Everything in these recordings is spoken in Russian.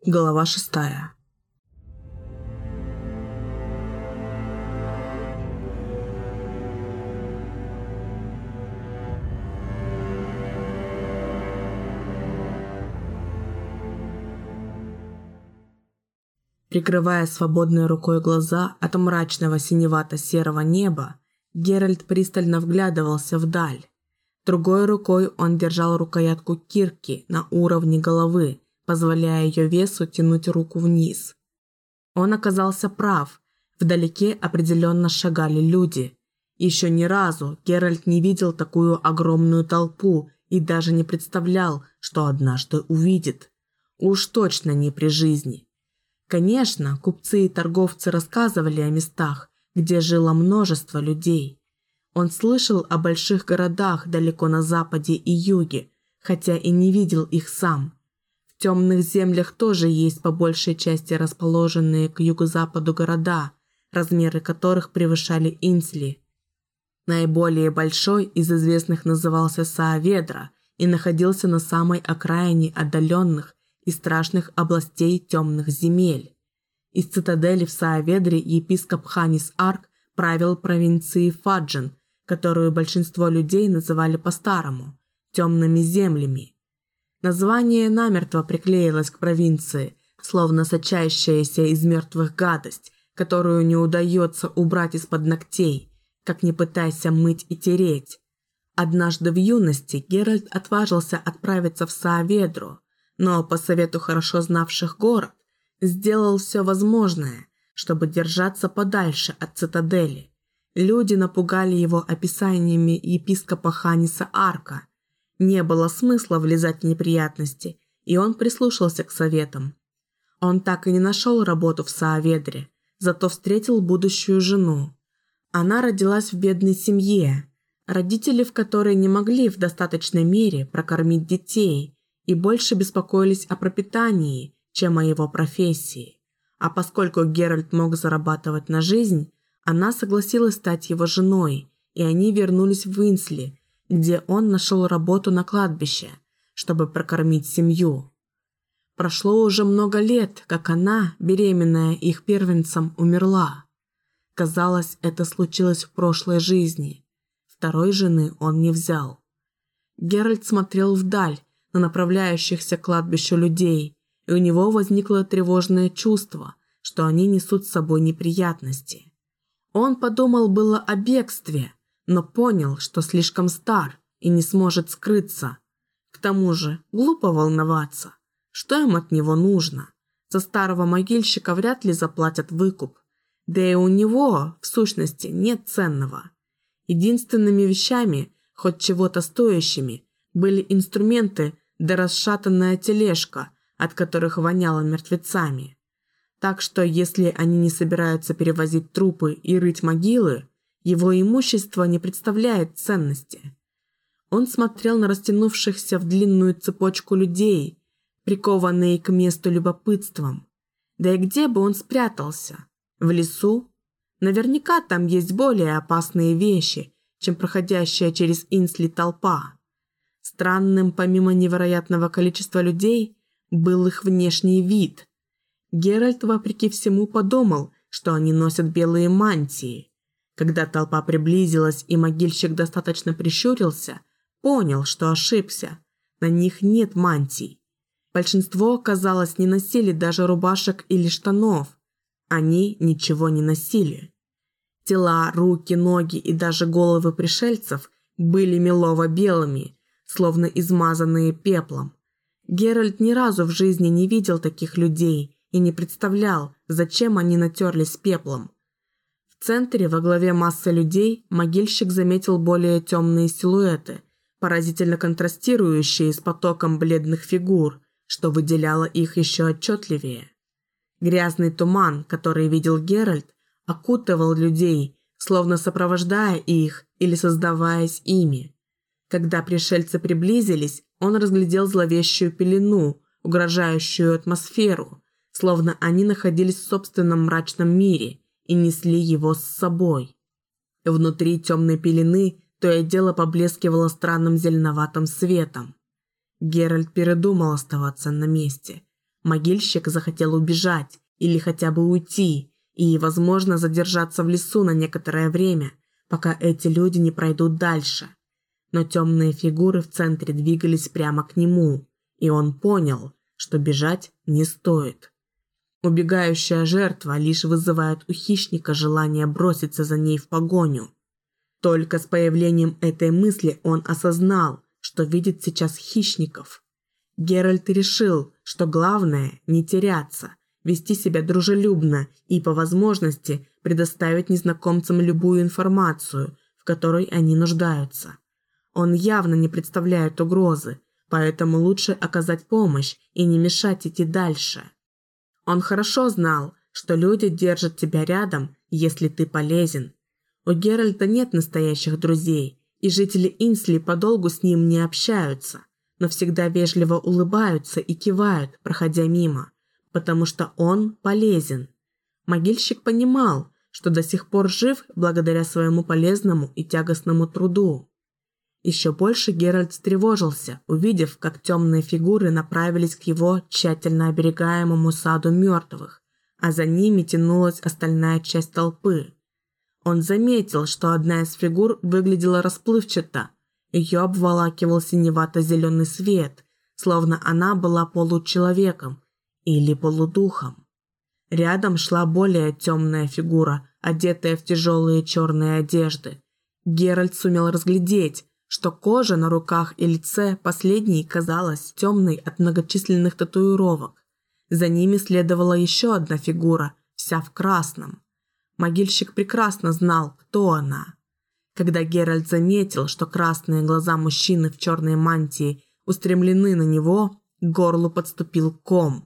Глава 6. Прикрывая свободной рукой глаза от мрачного синевато-серого неба, Геральт пристально вглядывался вдаль. Другой рукой он держал рукоятку кирки на уровне головы, позволяя ее весу тянуть руку вниз. Он оказался прав. Вдалеке определенно шагали люди. Еще ни разу Геральт не видел такую огромную толпу и даже не представлял, что однажды увидит. Уж точно не при жизни. Конечно, купцы и торговцы рассказывали о местах, где жило множество людей. Он слышал о больших городах далеко на западе и юге, хотя и не видел их сам. В темных землях тоже есть по большей части расположенные к юго-западу города, размеры которых превышали Инсли. Наиболее большой из известных назывался Сааведра и находился на самой окраине отдаленных и страшных областей темных земель. Из цитадели в Сааведре епископ Ханис Арк правил провинцией Фаджен, которую большинство людей называли по-старому – темными землями. Название намертво приклеилось к провинции, словно сочащаяся из мертвых гадость, которую не удается убрать из-под ногтей, как ни пытайся мыть и тереть. Однажды в юности Геральт отважился отправиться в Сааведру, но по совету хорошо знавших город сделал все возможное, чтобы держаться подальше от цитадели. Люди напугали его описаниями епископа Ханиса Арка. Не было смысла влезать в неприятности, и он прислушался к советам. Он так и не нашел работу в Сааведре, зато встретил будущую жену. Она родилась в бедной семье, родители в которой не могли в достаточной мере прокормить детей и больше беспокоились о пропитании, чем о его профессии. А поскольку Геральт мог зарабатывать на жизнь, она согласилась стать его женой, и они вернулись в Инсли, где он нашел работу на кладбище, чтобы прокормить семью. Прошло уже много лет, как она, беременная их первенцем, умерла. Казалось, это случилось в прошлой жизни. Второй жены он не взял. Геральт смотрел вдаль на направляющихся к кладбищу людей, и у него возникло тревожное чувство, что они несут с собой неприятности. Он подумал было о бегстве, но понял, что слишком стар и не сможет скрыться. К тому же, глупо волноваться. Что им от него нужно? За старого могильщика вряд ли заплатят выкуп. Да и у него, в сущности, нет ценного. Единственными вещами, хоть чего-то стоящими, были инструменты да расшатанная тележка, от которых воняло мертвецами. Так что, если они не собираются перевозить трупы и рыть могилы, его имущество не представляет ценности. Он смотрел на растянувшихся в длинную цепочку людей, прикованные к месту любопытством. Да и где бы он спрятался? В лесу? Наверняка там есть более опасные вещи, чем проходящая через Инсли толпа. Странным, помимо невероятного количества людей, был их внешний вид. Геральт, вопреки всему, подумал, что они носят белые мантии. Когда толпа приблизилась и могильщик достаточно прищурился, понял, что ошибся. На них нет мантий. Большинство, казалось, не носили даже рубашек или штанов. Они ничего не носили. Тела, руки, ноги и даже головы пришельцев были мелово-белыми, словно измазанные пеплом. Геральт ни разу в жизни не видел таких людей и не представлял, зачем они натерлись пеплом. В центре, во главе массы людей, могильщик заметил более темные силуэты, поразительно контрастирующие с потоком бледных фигур, что выделяло их еще отчетливее. Грязный туман, который видел Геральт, окутывал людей, словно сопровождая их или создаваясь ими. Когда пришельцы приблизились, он разглядел зловещую пелену, угрожающую атмосферу, словно они находились в собственном мрачном мире и несли его с собой. Внутри темной пелены то и дело поблескивало странным зеленоватым светом. Геральт передумал оставаться на месте. Могильщик захотел убежать или хотя бы уйти и, возможно, задержаться в лесу на некоторое время, пока эти люди не пройдут дальше. Но темные фигуры в центре двигались прямо к нему, и он понял, что бежать не стоит. Убегающая жертва лишь вызывает у хищника желание броситься за ней в погоню. Только с появлением этой мысли он осознал, что видит сейчас хищников. Геральт решил, что главное не теряться, вести себя дружелюбно и, по возможности, предоставить незнакомцам любую информацию, в которой они нуждаются. Он явно не представляет угрозы, поэтому лучше оказать помощь и не мешать идти дальше. Он хорошо знал, что люди держат тебя рядом, если ты полезен. У Геральта нет настоящих друзей, и жители Инсли подолгу с ним не общаются, но всегда вежливо улыбаются и кивают, проходя мимо, потому что он полезен. Могильщик понимал, что до сих пор жив благодаря своему полезному и тягостному труду. Еще больше Геральт встревожился, увидев, как темные фигуры направились к его тщательно оберегаемому саду мертвых, а за ними тянулась остальная часть толпы. Он заметил, что одна из фигур выглядела расплывчато, ее обволакивал синевато-зеленый свет, словно она была получеловеком или полудухом. Рядом шла более темная фигура, одетая в тяжелые черные одежды. Геральт сумел разглядеть, что кожа на руках и лице последней казалась темной от многочисленных татуировок. За ними следовала еще одна фигура, вся в красном. Могильщик прекрасно знал, кто она. Когда Геральт заметил, что красные глаза мужчины в черной мантии устремлены на него, к горлу подступил ком.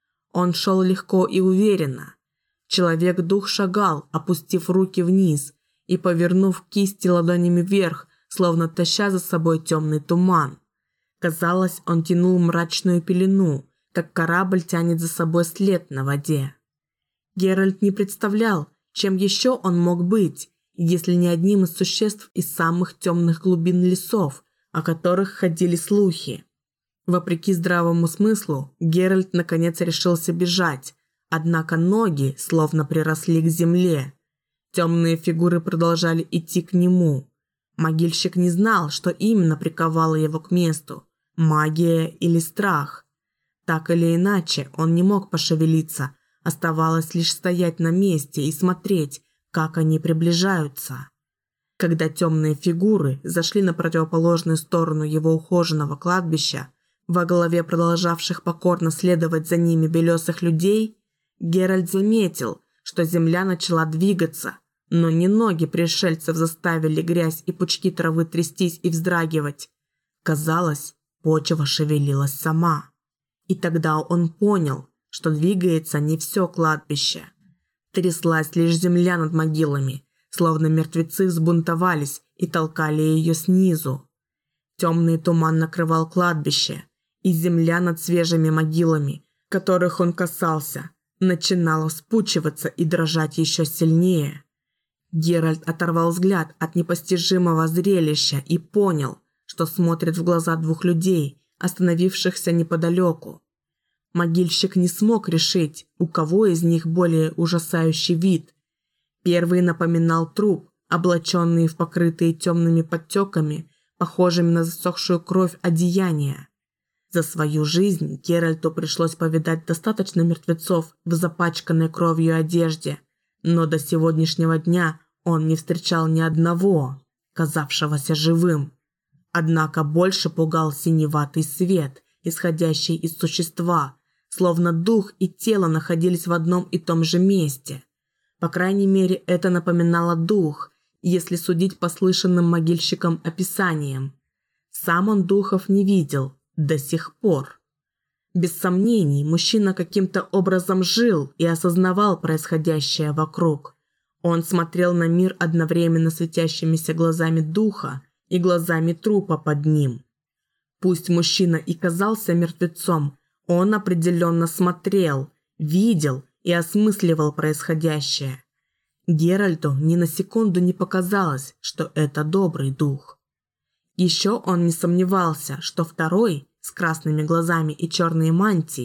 Он шел легко и уверенно. Человек-дух шагал, опустив руки вниз и повернув кисти ладонями вверх, словно таща за собой темный туман. Казалось, он тянул мрачную пелену, как корабль тянет за собой след на воде. Геральт не представлял, чем еще он мог быть, если не одним из существ из самых темных глубин лесов, о которых ходили слухи. Вопреки здравому смыслу, Геральт наконец решился бежать, однако ноги словно приросли к земле. Темные фигуры продолжали идти к нему. Могильщик не знал, что именно приковало его к месту – магия или страх. Так или иначе, он не мог пошевелиться, оставалось лишь стоять на месте и смотреть, как они приближаются. Когда темные фигуры зашли на противоположную сторону его ухоженного кладбища, во главе продолжавших покорно следовать за ними белесых людей, Геральт заметил, что земля начала двигаться, но не ноги пришельцев заставили грязь и пучки травы трястись и вздрагивать. Казалось, почва шевелилась сама. И тогда он понял, что двигается не все кладбище. Тряслась лишь земля над могилами, словно мертвецы взбунтовались и толкали ее снизу. Темный туман накрывал кладбище, и земля над свежими могилами, которых он касался, начинала вспучиваться и дрожать еще сильнее. Геральт оторвал взгляд от непостижимого зрелища и понял, что смотрит в глаза двух людей, остановившихся неподалеку. Могильщик не смог решить, у кого из них более ужасающий вид. Первый напоминал труп, облаченный в покрытые темными подтеками, похожими на засохшую кровь одеяния. За свою жизнь Геральту пришлось повидать достаточно мертвецов в запачканной кровью одежде, но до сегодняшнего дня он не встречал ни одного, казавшегося живым. Однако больше пугал синеватый свет, исходящий из существа, словно дух и тело находились в одном и том же месте. По крайней мере, это напоминало дух, если судить по слышанным могильщикам описаниям. Сам он духов не видел до сих пор. Без сомнений, мужчина каким-то образом жил и осознавал происходящее вокруг. Он смотрел на мир одновременно светящимися глазами духа и глазами трупа под ним. Пусть мужчина и казался мертвецом, он определенно смотрел, видел и осмысливал происходящее. Геральту ни на секунду не показалось, что это добрый дух. Еще он не сомневался, что второй, с красными глазами и черной мантией,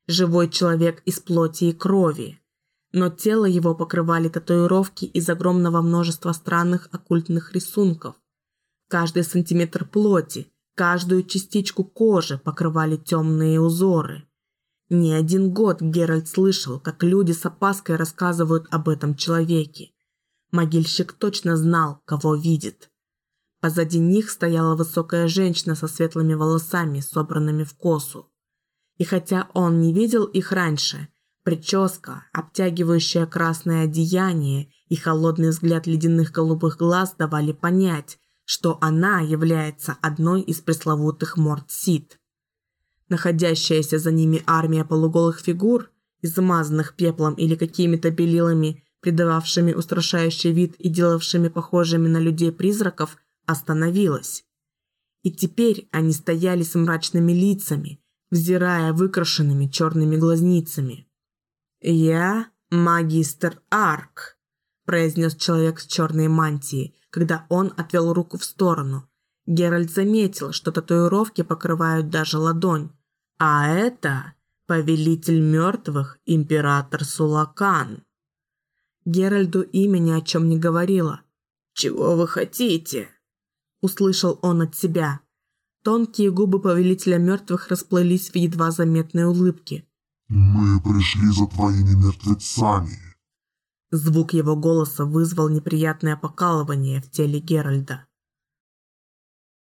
живой человек из плоти и крови. Но тело его покрывали татуировки из огромного множества странных оккультных рисунков. Каждый сантиметр плоти, каждую частичку кожи покрывали темные узоры. Не один год Геральт слышал, как люди с опаской рассказывают об этом человеке. Могильщик точно знал, кого видит. Позади них стояла высокая женщина со светлыми волосами, собранными в косу. И хотя он не видел их раньше, прическа, обтягивающее красное одеяние и холодный взгляд ледяных голубых глаз давали понять, что она является одной из пресловутых Морд-Сид. Находящаяся за ними армия полуголых фигур, измазанных пеплом или какими-то белилами, придававшими устрашающий вид и делавшими похожими на людей-призраков, остановилась. И теперь они стояли с мрачными лицами, взирая выкрашенными черными глазницами. «Я магистр Арк», – произнес человек с черной мантией, когда он отвел руку в сторону. Геральт заметил, что татуировки покрывают даже ладонь. «А это повелитель мертвых, император Сулакан». Геральду имя ни о чем не говорило. «Чего вы хотите?» – услышал он от себя. Тонкие губы повелителя мертвых расплылись в едва заметной улыбке. «Мы пришли за твоими мертвецами». Звук его голоса вызвал неприятное покалывание в теле Геральда.